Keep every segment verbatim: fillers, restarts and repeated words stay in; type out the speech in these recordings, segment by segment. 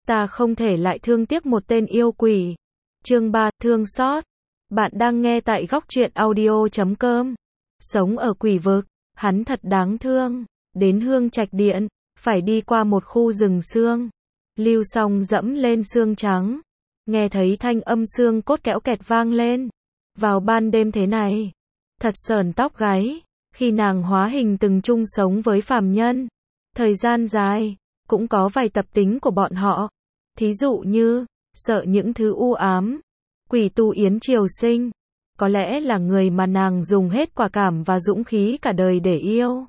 ta không thể lại thương tiếc một tên yêu quỷ. Chương ba, thương xót. Bạn đang nghe tại góc truyện audio chấm com. Sống ở quỷ vực, hắn thật đáng thương. Đến Hương Trạch Điện, phải đi qua một khu rừng xương. Lưu Song dẫm lên xương trắng, nghe thấy thanh âm xương cốt kẽo kẹt vang lên. Vào ban đêm thế này, thật sởn tóc gáy, khi nàng hóa hình từng chung sống với phàm nhân. Thời gian dài, cũng có vài tập tính của bọn họ. Thí dụ như, sợ những thứ u ám. Quỷ tu Yến Triều Sinh, có lẽ là người mà nàng dùng hết quả cảm và dũng khí cả đời để yêu.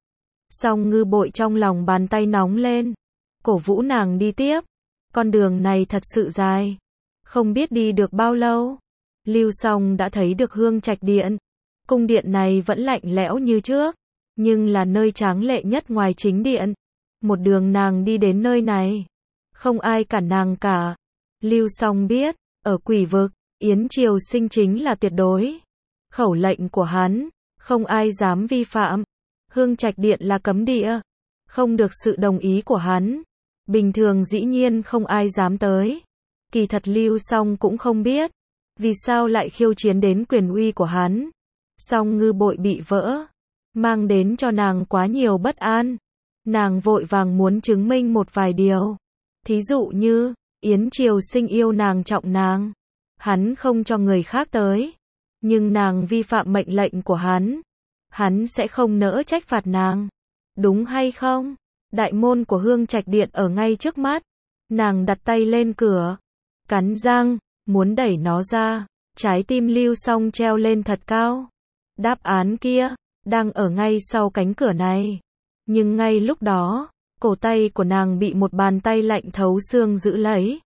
Song Ngư Bội trong lòng bàn tay nóng lên, cổ vũ nàng đi tiếp. Con đường này thật sự dài, không biết đi được bao lâu. Lưu Song đã thấy được Hương Trạch Điện. Cung điện này vẫn lạnh lẽo như trước, nhưng là nơi tráng lệ nhất ngoài chính điện. Một đường nàng đi đến nơi này, không ai cản nàng cả. Lưu Song biết, ở quỷ vực, Yến Triều Sinh chính là tuyệt đối. Khẩu lệnh của hắn, không ai dám vi phạm. Hương Trạch Điện là cấm địa, không được sự đồng ý của hắn. Bình thường dĩ nhiên không ai dám tới. Kỳ thật Lưu Song cũng không biết, vì sao lại khiêu chiến đến quyền uy của hắn. Song Ngư Bội bị vỡ, mang đến cho nàng quá nhiều bất an. Nàng vội vàng muốn chứng minh một vài điều. Thí dụ như, Yến Triều Sinh yêu nàng trọng nàng, hắn không cho người khác tới. Nhưng nàng vi phạm mệnh lệnh của hắn, hắn sẽ không nỡ trách phạt nàng. Đúng hay không? Đại môn của Hương Trạch Điện ở ngay trước mắt. Nàng đặt tay lên cửa, cắn răng, muốn đẩy nó ra. Trái tim Lưu Song treo lên thật cao. Đáp án kia, đang ở ngay sau cánh cửa này. Nhưng ngay lúc đó, cổ tay của nàng bị một bàn tay lạnh thấu xương giữ lấy.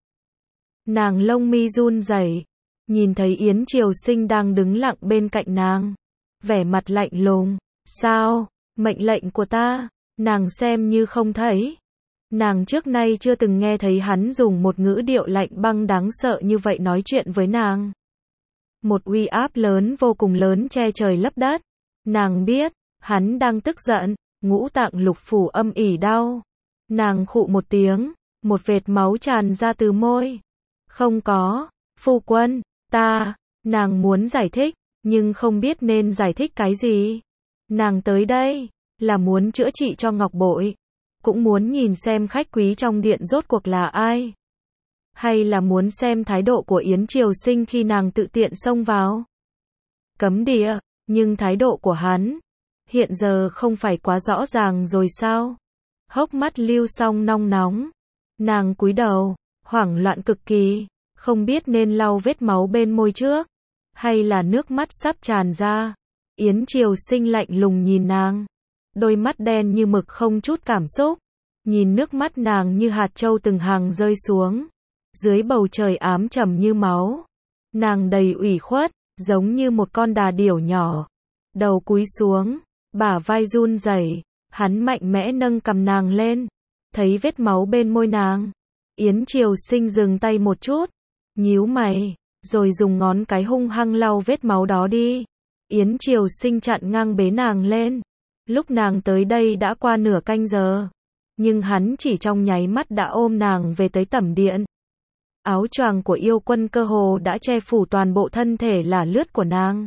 Nàng lông mi run rẩy, nhìn thấy Yến Triều Sinh đang đứng lặng bên cạnh nàng. Vẻ mặt lạnh lùng. Sao? Mệnh lệnh của ta, nàng xem như không thấy. Nàng trước nay chưa từng nghe thấy hắn dùng một ngữ điệu lạnh băng đáng sợ như vậy nói chuyện với nàng. Một uy áp lớn vô cùng lớn che trời lấp đất. Nàng biết, hắn đang tức giận, ngũ tạng lục phủ âm ỉ đau. Nàng khụ một tiếng, một vệt máu tràn ra từ môi. Không có, phu quân, ta, nàng muốn giải thích, nhưng không biết nên giải thích cái gì. Nàng tới đây, là muốn chữa trị cho Ngọc Bội, cũng muốn nhìn xem khách quý trong điện rốt cuộc là ai. Hay là muốn xem thái độ của Yến Triều Sinh khi nàng tự tiện xông vào cấm địa, nhưng thái độ của hắn, hiện giờ không phải quá rõ ràng rồi sao? Hốc mắt Lưu Song nong nóng. Nàng cúi đầu, hoảng loạn cực kỳ, không biết nên lau vết máu bên môi trước, hay là nước mắt sắp tràn ra. Yến Triều Sinh lạnh lùng nhìn nàng, đôi mắt đen như mực không chút cảm xúc, nhìn nước mắt nàng như hạt châu từng hàng rơi xuống. Dưới bầu trời ám trầm như máu, nàng đầy ủy khuất, giống như một con đà điểu nhỏ. Đầu cúi xuống, bả vai run rẩy, hắn mạnh mẽ nâng cầm nàng lên, thấy vết máu bên môi nàng. Yến Triều Sinh dừng tay một chút, nhíu mày, rồi dùng ngón cái hung hăng lau vết máu đó đi. Yến Triều Sinh chặn ngang bế nàng lên. Lúc nàng tới đây đã qua nửa canh giờ, nhưng hắn chỉ trong nháy mắt đã ôm nàng về tới tẩm điện. Áo choàng của yêu quân cơ hồ đã che phủ toàn bộ thân thể là lướt của nàng.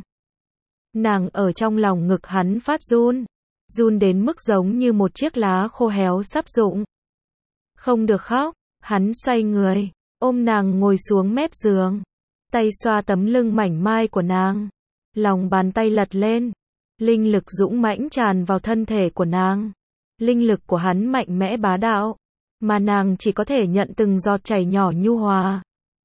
Nàng ở trong lòng ngực hắn phát run, run đến mức giống như một chiếc lá khô héo sắp rụng. Không được khóc, hắn xoay người, ôm nàng ngồi xuống mép giường, tay xoa tấm lưng mảnh mai của nàng, lòng bàn tay lật lên, linh lực dũng mãnh tràn vào thân thể của nàng. Linh lực của hắn mạnh mẽ bá đạo, mà nàng chỉ có thể nhận từng giọt chảy nhỏ nhu hòa.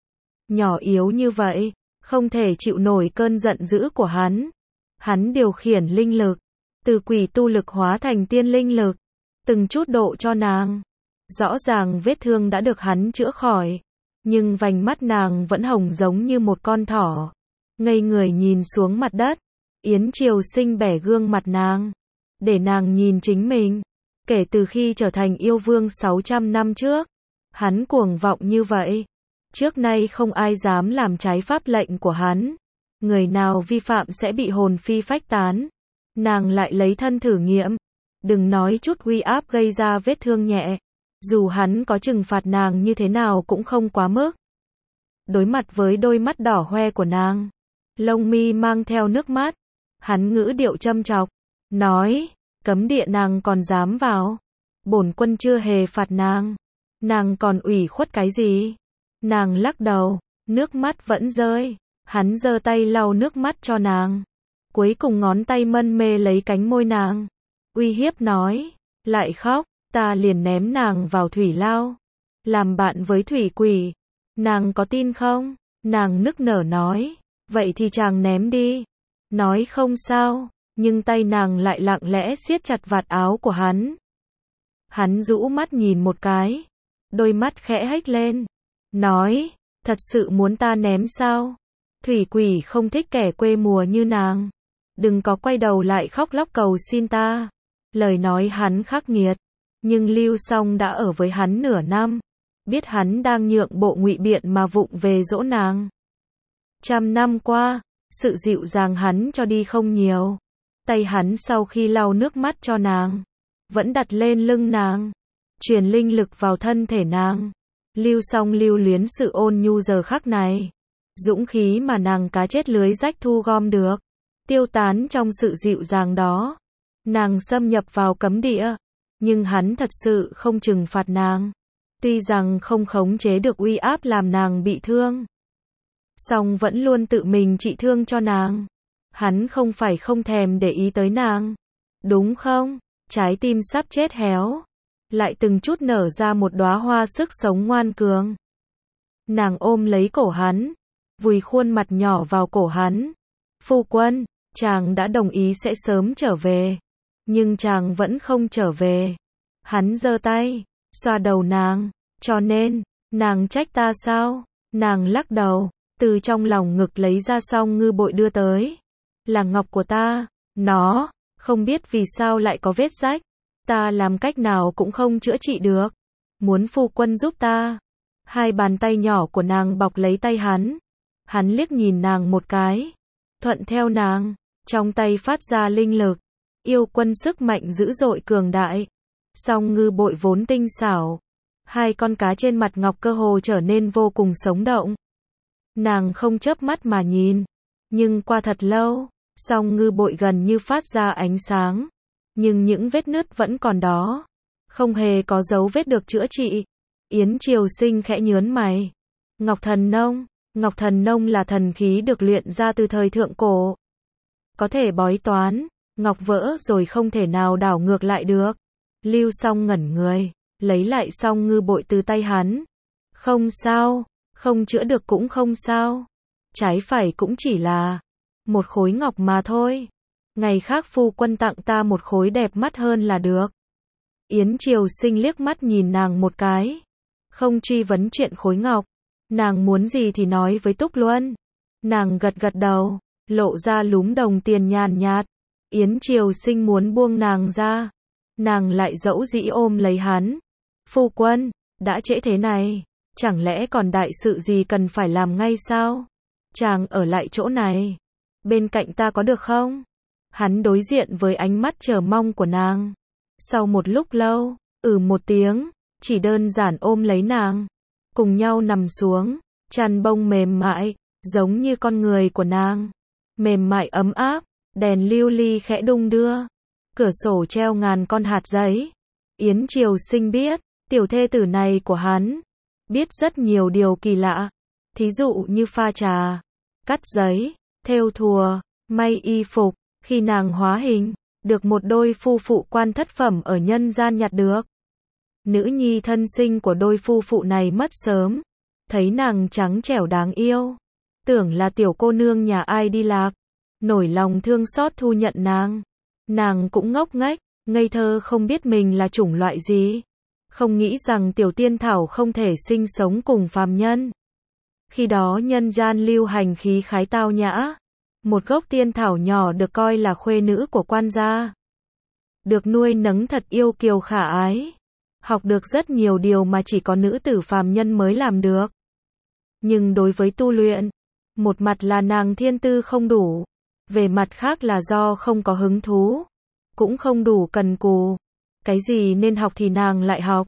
Nhỏ yếu như vậy, không thể chịu nổi cơn giận dữ của hắn. Hắn điều khiển linh lực, từ quỷ tu lực hóa thành tiên linh lực, từng chút độ cho nàng. Rõ ràng vết thương đã được hắn chữa khỏi, nhưng vành mắt nàng vẫn hồng giống như một con thỏ. Ngây người nhìn xuống mặt đất, Yến Triều Sinh bẻ gương mặt nàng, để nàng nhìn chính mình. Kể từ khi trở thành yêu vương sáu trăm năm trước, hắn cuồng vọng như vậy. Trước nay không ai dám làm trái pháp lệnh của hắn. Người nào vi phạm sẽ bị hồn phi phách tán. Nàng lại lấy thân thử nghiệm. Đừng nói chút uy áp gây ra vết thương nhẹ. Dù hắn có trừng phạt nàng như thế nào cũng không quá mức. Đối mặt với đôi mắt đỏ hoe của nàng, lông mi mang theo nước mắt, hắn ngữ điệu châm chọc, nói, cấm địa nàng còn dám vào. Bổn quân chưa hề phạt nàng. Nàng còn ủy khuất cái gì? Nàng lắc đầu, nước mắt vẫn rơi. Hắn giơ tay lau nước mắt cho nàng. Cuối cùng ngón tay mân mê lấy cánh môi nàng. Uy hiếp nói, lại khóc, ta liền ném nàng vào thủy lao. Làm bạn với thủy quỷ. Nàng có tin không? Nàng nức nở nói, vậy thì chàng ném đi. Nói không sao, nhưng tay nàng lại lặng lẽ siết chặt vạt áo của hắn. Hắn rũ mắt nhìn một cái, đôi mắt khẽ hếch lên, nói, thật sự muốn ta ném sao? Thủy quỷ không thích kẻ quê mùa như nàng. Đừng có quay đầu lại khóc lóc cầu xin ta. Lời nói hắn khắc nghiệt, nhưng Lưu Song đã ở với hắn nửa năm, biết hắn đang nhượng bộ ngụy biện mà vụng về dỗ nàng. Trăm năm qua, sự dịu dàng hắn cho đi không nhiều. Tay hắn sau khi lau nước mắt cho nàng, vẫn đặt lên lưng nàng, truyền linh lực vào thân thể nàng. Lưu Song lưu luyến sự ôn nhu giờ khắc này. Dũng khí mà nàng cá chết lưới rách thu gom được, tiêu tán trong sự dịu dàng đó. Nàng xâm nhập vào cấm địa, nhưng hắn thật sự không trừng phạt nàng. Tuy rằng không khống chế được uy áp làm nàng bị thương, song vẫn luôn tự mình trị thương cho nàng. Hắn không phải không thèm để ý tới nàng, đúng không? Trái tim sắp chết héo, lại từng chút nở ra một đóa hoa sức sống ngoan cường. Nàng ôm lấy cổ hắn, vùi khuôn mặt nhỏ vào cổ hắn. Phu quân, chàng đã đồng ý sẽ sớm trở về, nhưng chàng vẫn không trở về. Hắn giơ tay, xoa đầu nàng, cho nên, nàng trách ta sao? Nàng lắc đầu, từ trong lòng ngực lấy ra song ngư bội đưa tới. Là ngọc của ta, nó, không biết vì sao lại có vết rách. Ta làm cách nào cũng không chữa trị được. Muốn phu quân giúp ta. Hai bàn tay nhỏ của nàng bọc lấy tay hắn. Hắn liếc nhìn nàng một cái, thuận theo nàng, trong tay phát ra linh lực. Yêu quân sức mạnh dữ dội cường đại. Song ngư bội vốn tinh xảo. Hai con cá trên mặt ngọc cơ hồ trở nên vô cùng sống động. Nàng không chớp mắt mà nhìn, nhưng qua thật lâu, song ngư bội gần như phát ra ánh sáng, nhưng những vết nứt vẫn còn đó, không hề có dấu vết được chữa trị. Yến Triều Sinh khẽ nhớn mày. Ngọc Thần Nông, Ngọc Thần Nông là thần khí được luyện ra từ thời thượng cổ, có thể bói toán, ngọc vỡ rồi không thể nào đảo ngược lại được. Lưu Song ngẩn người, lấy lại song ngư bội từ tay hắn. Không sao, không chữa được cũng không sao. Trái phải cũng chỉ là một khối ngọc mà thôi. Ngày khác phu quân tặng ta một khối đẹp mắt hơn là được. Yến Triều Sinh liếc mắt nhìn nàng một cái, không truy vấn chuyện khối ngọc. Nàng muốn gì thì nói với Túc Luân. Nàng gật gật đầu, lộ ra lúm đồng tiền nhàn nhạt. Yến Triều Sinh muốn buông nàng ra, nàng lại dẫu dĩ ôm lấy hắn. Phu quân, đã trễ thế này, chẳng lẽ còn đại sự gì cần phải làm ngay sao? Chàng ở lại chỗ này, bên cạnh ta có được không? Hắn đối diện với ánh mắt chờ mong của nàng. Sau một lúc lâu, ừ một tiếng, chỉ đơn giản ôm lấy nàng, cùng nhau nằm xuống, chăn bông mềm mại, giống như con người của nàng. Mềm mại ấm áp, đèn lưu ly khẽ đung đưa, cửa sổ treo ngàn con hạt giấy. Yến Triều Sinh biết, tiểu thê tử này của hắn, biết rất nhiều điều kỳ lạ, thí dụ như pha trà, cắt giấy, thêu thùa, may y phục. Khi nàng hóa hình, được một đôi phu phụ quan thất phẩm ở nhân gian nhặt được. Nữ nhi thân sinh của đôi phu phụ này mất sớm, thấy nàng trắng trẻo đáng yêu, tưởng là tiểu cô nương nhà ai đi lạc, nổi lòng thương xót thu nhận nàng. Nàng cũng ngốc nghếch, ngây thơ không biết mình là chủng loại gì, không nghĩ rằng tiểu tiên thảo không thể sinh sống cùng phàm nhân. Khi đó nhân gian lưu hành khí khái tao nhã, một gốc tiên thảo nhỏ được coi là khuê nữ của quan gia, được nuôi nấng thật yêu kiều khả ái, học được rất nhiều điều mà chỉ có nữ tử phàm nhân mới làm được. Nhưng đối với tu luyện, một mặt là nàng thiên tư không đủ, về mặt khác là do không có hứng thú, cũng không đủ cần cù. Cái gì nên học thì nàng lại học,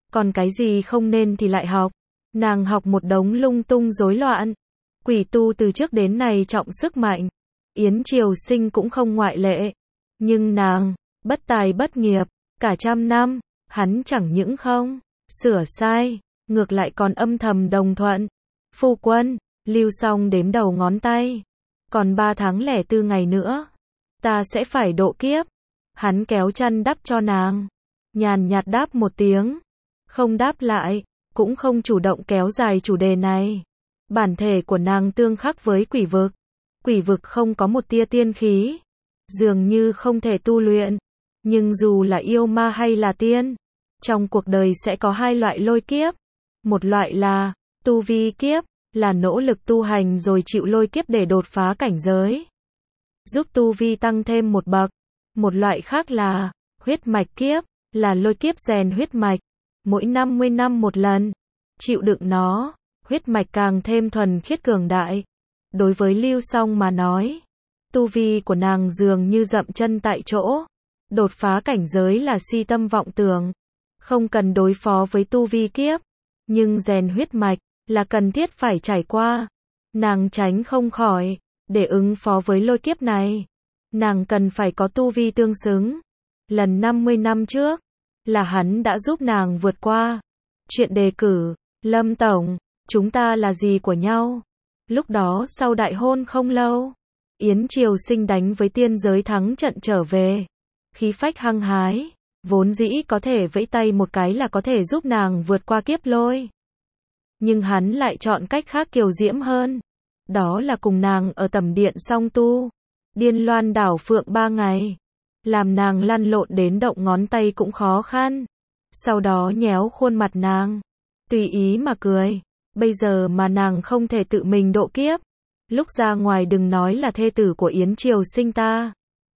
còn cái gì không nên thì lại học. Nàng học một đống lung tung rối loạn. Quỷ tu từ trước đến nay trọng sức mạnh. Yến Triều Sinh cũng không ngoại lệ. Nhưng nàng, bất tài bất nghiệp, cả trăm năm, hắn chẳng những không sửa sai, ngược lại còn âm thầm đồng thuận. Phu quân, Lưu Song đếm đầu ngón tay. Còn ba tháng lẻ tư ngày nữa, ta sẽ phải độ kiếp. Hắn kéo chăn đắp cho nàng. Nhàn nhạt đáp một tiếng. Không đáp lại, cũng không chủ động kéo dài chủ đề này. Bản thể của nàng tương khắc với quỷ vực. Quỷ vực không có một tia tiên khí. Dường như không thể tu luyện. Nhưng dù là yêu ma hay là tiên, trong cuộc đời sẽ có hai loại lôi kiếp. Một loại là tu vi kiếp, là nỗ lực tu hành rồi chịu lôi kiếp để đột phá cảnh giới, giúp tu vi tăng thêm một bậc. Một loại khác là huyết mạch kiếp, là lôi kiếp rèn huyết mạch, mỗi năm mươi năm một lần. Chịu đựng nó, huyết mạch càng thêm thuần khiết cường đại. Đối với Lưu Song mà nói, tu vi của nàng dường như dậm chân tại chỗ. Đột phá cảnh giới là si tâm vọng tưởng, không cần đối phó với tu vi kiếp, nhưng rèn huyết mạch là cần thiết phải trải qua. Nàng tránh không khỏi, để ứng phó với lôi kiếp này, nàng cần phải có tu vi tương xứng. Lần năm mươi năm trước, là hắn đã giúp nàng vượt qua. Chuyện đề cử, Lâm Tổng, chúng ta là gì của nhau? Lúc đó sau đại hôn không lâu, Yến Triều Sinh đánh với tiên giới thắng trận trở về. Khí phách hăng hái, vốn dĩ có thể vẫy tay một cái là có thể giúp nàng vượt qua kiếp lôi. Nhưng hắn lại chọn cách khác kiều diễm hơn. Đó là cùng nàng ở tầm điện song tu. Điên loan đảo phượng ba ngày. Làm nàng lăn lộn đến động ngón tay cũng khó khăn. Sau đó nhéo khuôn mặt nàng. Tùy ý mà cười. Bây giờ mà nàng không thể tự mình độ kiếp. Lúc ra ngoài đừng nói là thê tử của Yến Triều Sinh ta.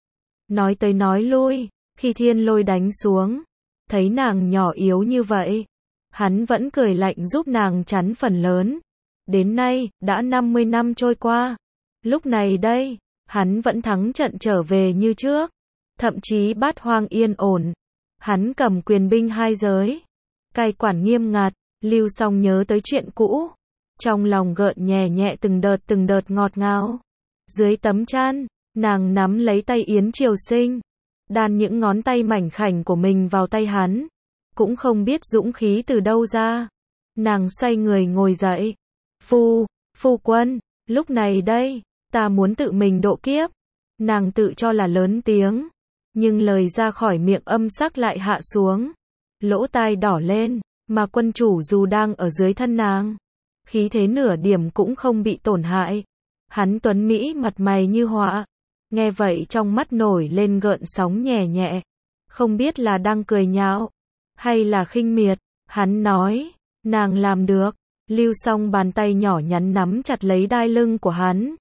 Nói tới nói lui, khi thiên lôi đánh xuống, thấy nàng nhỏ yếu như vậy, hắn vẫn cười lạnh giúp nàng chắn phần lớn. Đến nay, đã năm mươi năm trôi qua. Lúc này đây, hắn vẫn thắng trận trở về như trước. Thậm chí bát hoang yên ổn. Hắn cầm quyền binh hai giới. Cai quản nghiêm ngặt, Lưu Song nhớ tới chuyện cũ. Trong lòng gợn nhẹ nhẹ từng đợt từng đợt ngọt ngào. Dưới tấm chăn, nàng nắm lấy tay Yến Triều Sinh. Đan những ngón tay mảnh khảnh của mình vào tay hắn. Cũng không biết dũng khí từ đâu ra. Nàng xoay người ngồi dậy. Phu, phu quân, lúc này đây, ta muốn tự mình độ kiếp. Nàng tự cho là lớn tiếng. Nhưng lời ra khỏi miệng âm sắc lại hạ xuống. Lỗ tai đỏ lên, mà quân chủ dù đang ở dưới thân nàng. Khí thế nửa điểm cũng không bị tổn hại. Hắn tuấn Mỹ mặt mày như họa. Nghe vậy trong mắt nổi lên gợn sóng nhẹ nhẹ. Không biết là đang cười nhạo, hay là khinh miệt. Hắn nói, nàng làm được. Lưu Song bàn tay nhỏ nhắn nắm chặt lấy đai lưng của hắn.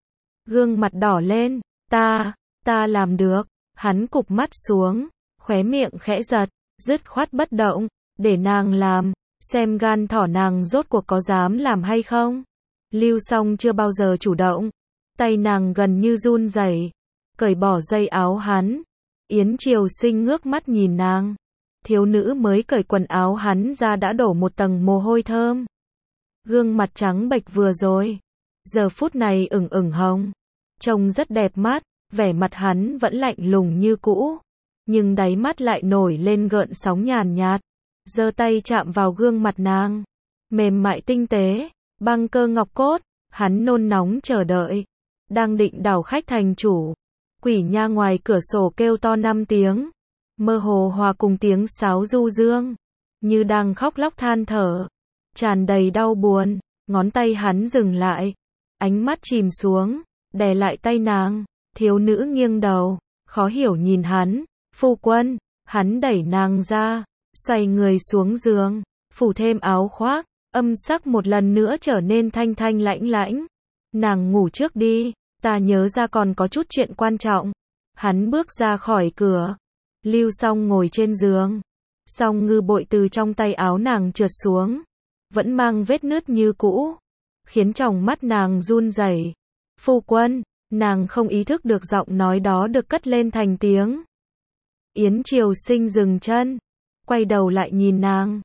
Gương mặt đỏ lên, ta, ta làm được. Hắn cụp mắt xuống, khóe miệng khẽ giật, dứt khoát bất động, để nàng làm, xem gan thỏ nàng rốt cuộc có dám làm hay không. Lưu Song chưa bao giờ chủ động, tay nàng gần như run rẩy, cởi bỏ dây áo hắn. Yến Triều Sinh ngước mắt nhìn nàng. Thiếu nữ mới cởi quần áo hắn ra đã đổ một tầng mồ hôi thơm. Gương mặt trắng bệch vừa rồi, giờ phút này ửng ửng hồng, trông rất đẹp mắt. Vẻ mặt hắn vẫn lạnh lùng như cũ, nhưng đáy mắt lại nổi lên gợn sóng nhàn nhạt. Giơ tay chạm vào gương mặt nàng, mềm mại tinh tế, băng cơ ngọc cốt. Hắn nôn nóng chờ đợi, đang định đảo khách thành chủ. Quỷ nha ngoài cửa sổ kêu to năm tiếng, mơ hồ hòa cùng tiếng sáo du dương, như đang khóc lóc than thở, tràn đầy đau buồn. Ngón tay hắn dừng lại, ánh mắt chìm xuống, đè lại tay nàng. Thiếu nữ nghiêng đầu, khó hiểu nhìn hắn. Phu quân, hắn đẩy nàng ra, xoay người xuống giường, phủ thêm áo khoác, âm sắc một lần nữa trở nên thanh thanh lãnh lãnh. Nàng ngủ trước đi, ta nhớ ra còn có chút chuyện quan trọng. Hắn bước ra khỏi cửa. Lưu Song ngồi trên giường, song ngư bội từ trong tay áo nàng trượt xuống, vẫn mang vết nứt như cũ, khiến tròng mắt nàng run rẩy. Phu quân. Nàng không ý thức được giọng nói đó được cất lên thành tiếng. Yến Triều Sinh dừng chân, quay đầu lại nhìn nàng.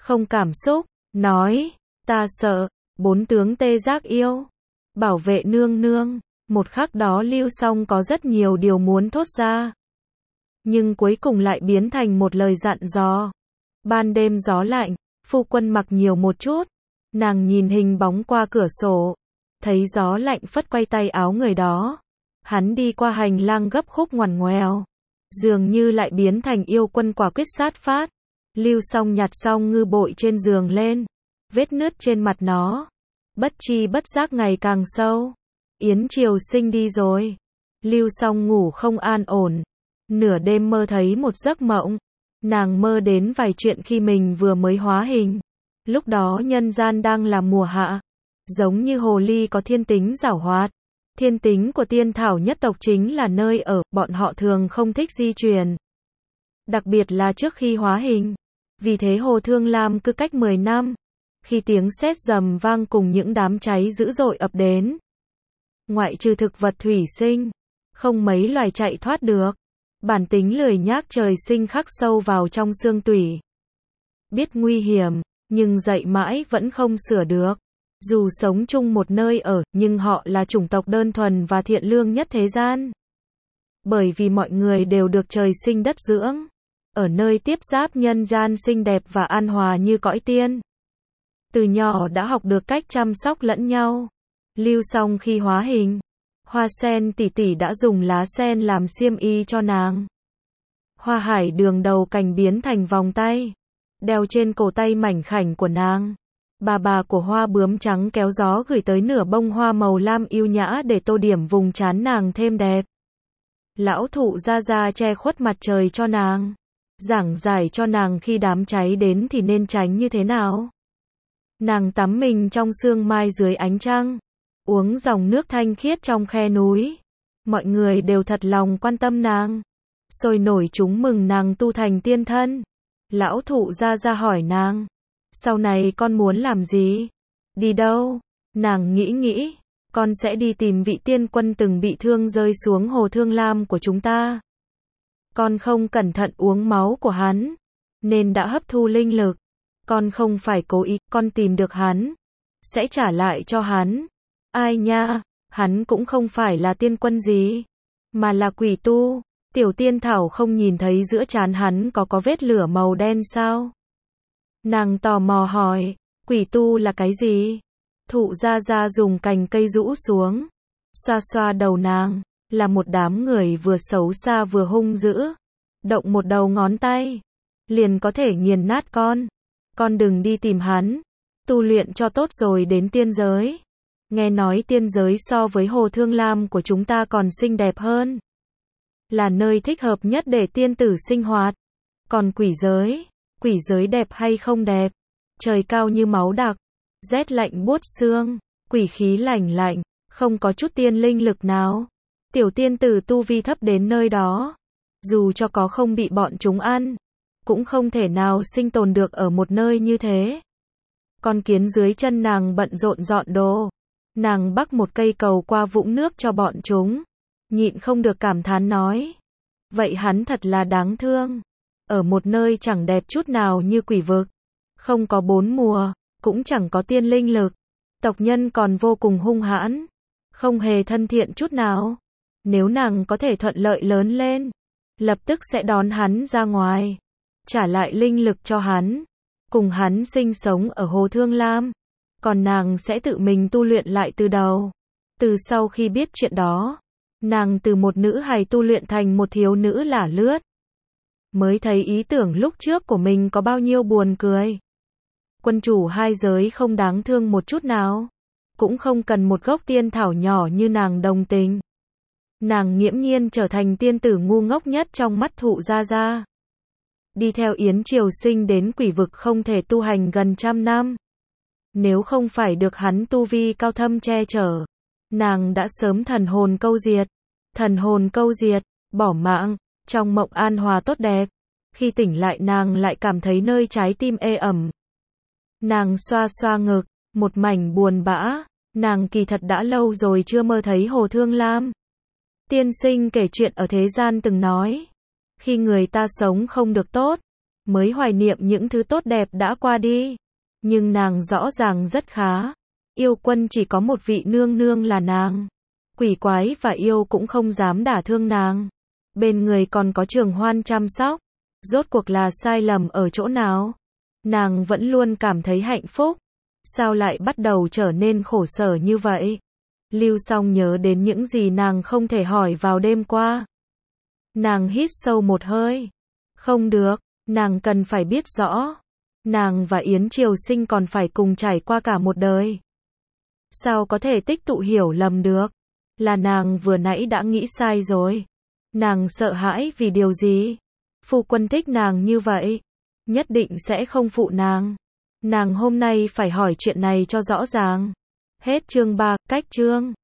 không cảm xúc, nói, ta sợ, bốn tướng tê giác yêu, bảo vệ nương nương. Một khắc đó Lưu Song có rất nhiều điều muốn thốt ra, nhưng cuối cùng lại biến thành một lời dặn dò. Ban đêm gió lạnh, phu quân mặc nhiều một chút. Nàng nhìn hình bóng qua cửa sổ, thấy gió lạnh phất quay tay áo người đó. Hắn đi qua hành lang gấp khúc ngoằn ngoèo, dường như lại biến thành yêu quân quả quyết sát phát. Lưu Song nhặt xong ngư bội trên giường lên, vết nứt trên mặt nó, bất chi bất giác ngày càng sâu. Yến Triều Sinh đi rồi. Lưu Song ngủ không an ổn, nửa đêm mơ thấy một giấc mộng. Nàng mơ đến vài chuyện khi mình vừa mới hóa hình. Lúc đó nhân gian đang là mùa hạ, giống như hồ ly có thiên tính giảo hoạt. Thiên tính của tiên thảo nhất tộc chính là nơi ở, bọn họ thường không thích di chuyển, đặc biệt là trước khi hóa hình. Vì thế Hồ Thương Lam cứ cách mười năm, khi tiếng sét rầm vang cùng những đám cháy dữ dội ập đến, ngoại trừ thực vật thủy sinh, không mấy loài chạy thoát được. Bản tính lười nhác trời sinh khắc sâu vào trong xương tủy. Biết nguy hiểm, nhưng dậy mãi vẫn không sửa được. Dù sống chung một nơi ở, nhưng họ là chủng tộc đơn thuần và thiện lương nhất thế gian. Bởi vì mọi người đều được trời sinh đất dưỡng, ở nơi tiếp giáp nhân gian xinh đẹp và an hòa như cõi tiên. Từ nhỏ đã học được cách chăm sóc lẫn nhau. Lưu Song khi hóa hình, Hoa Sen tỷ tỷ đã dùng lá sen làm xiêm y cho nàng. Hoa Hải Đường đầu cành biến thành vòng tay, đeo trên cổ tay mảnh khảnh của nàng. Bà bà của Hoa Bướm trắng kéo gió gửi tới nửa bông hoa màu lam yêu nhã để tô điểm vùng trán nàng thêm đẹp. Lão Thụ Gia Gia che khuất mặt trời cho nàng, giảng giải cho nàng khi đám cháy đến thì nên tránh như thế nào. Nàng tắm mình trong sương mai dưới ánh trăng, uống dòng nước thanh khiết trong khe núi. Mọi người đều thật lòng quan tâm nàng, sôi nổi chúng mừng nàng tu thành tiên thân. Lão Thụ Gia Gia hỏi nàng, sau này con muốn làm gì? Đi đâu? Nàng nghĩ nghĩ, con sẽ đi tìm vị tiên quân từng bị thương rơi xuống hồ Thương Lam của chúng ta. Con không cẩn thận uống máu của hắn, nên đã hấp thu linh lực. Con không phải cố ý, con tìm được hắn, sẽ trả lại cho hắn. Ai nha, hắn cũng không phải là tiên quân gì, mà là quỷ tu. Tiểu Tiên Thảo không nhìn thấy giữa trán hắn có có vết lửa màu đen sao? Nàng tò mò hỏi, quỷ tu là cái gì? Thụ Gia Gia dùng cành cây rũ xuống, xoa xoa đầu nàng, là một đám người vừa xấu xa vừa hung dữ. Động một đầu ngón tay, liền có thể nghiền nát con. Con đừng đi tìm hắn, tu luyện cho tốt rồi đến tiên giới. Nghe nói tiên giới so với hồ Thương Lam của chúng ta còn xinh đẹp hơn, là nơi thích hợp nhất để tiên tử sinh hoạt. Còn quỷ giới, quỷ giới đẹp hay không đẹp? Trời cao như máu đặc, rét lạnh buốt xương, quỷ khí lạnh lạnh, không có chút tiên linh lực nào. Tiểu tiên tử tu vi thấp đến nơi đó, dù cho có không bị bọn chúng ăn, cũng không thể nào sinh tồn được ở một nơi như thế. Con kiến dưới chân nàng bận rộn dọn đồ. Nàng bắc một cây cầu qua vũng nước cho bọn chúng, nhịn không được cảm thán nói, vậy hắn thật là đáng thương. Ở một nơi chẳng đẹp chút nào như quỷ vực, không có bốn mùa, cũng chẳng có tiên linh lực, tộc nhân còn vô cùng hung hãn, không hề thân thiện chút nào. Nếu nàng có thể thuận lợi lớn lên, lập tức sẽ đón hắn ra ngoài, trả lại linh lực cho hắn, cùng hắn sinh sống ở hồ Thương Lam. Còn nàng sẽ tự mình tu luyện lại từ đầu. Từ sau khi biết chuyện đó, nàng từ một nữ hài tu luyện thành một thiếu nữ lả lướt. Mới thấy ý tưởng lúc trước của mình có bao nhiêu buồn cười. Quân chủ hai giới không đáng thương một chút nào, cũng không cần một gốc tiên thảo nhỏ như nàng đồng tình. Nàng nghiễm nhiên trở thành tiên tử ngu ngốc nhất trong mắt Thụ Gia Gia. Đi theo Yến Triều Sinh đến quỷ vực không thể tu hành gần trăm năm. Nếu không phải được hắn tu vi cao thâm che chở, nàng đã sớm thần hồn câu diệt. Thần hồn câu diệt, bỏ mạng, trong mộng an hòa tốt đẹp. Khi tỉnh lại nàng lại cảm thấy nơi trái tim ê ẩm. Nàng xoa xoa ngực, một mảnh buồn bã. Nàng kỳ thật đã lâu rồi chưa mơ thấy hồ Thương Lam. Tiên sinh kể chuyện ở thế gian từng nói, khi người ta sống không được tốt, mới hoài niệm những thứ tốt đẹp đã qua đi. Nhưng nàng rõ ràng rất khá. Yêu Quân chỉ có một vị nương nương là nàng. Quỷ quái và yêu cũng không dám đả thương nàng. Bên người còn có Trường Hoan chăm sóc. Rốt cuộc là sai lầm ở chỗ nào? Nàng vẫn luôn cảm thấy hạnh phúc. Sao lại bắt đầu trở nên khổ sở như vậy? Lưu Song nhớ đến những gì nàng không thể hỏi vào đêm qua. Nàng hít sâu một hơi. Không được, nàng cần phải biết rõ. Nàng và Yến Triều Sinh còn phải cùng trải qua cả một đời. Sao có thể tích tụ hiểu lầm được? Là nàng vừa nãy đã nghĩ sai rồi. Nàng sợ hãi vì điều gì? Phu quân thích nàng như vậy, nhất định sẽ không phụ nàng. Nàng hôm nay phải hỏi chuyện này cho rõ ràng. Hết chương ba, cách chương.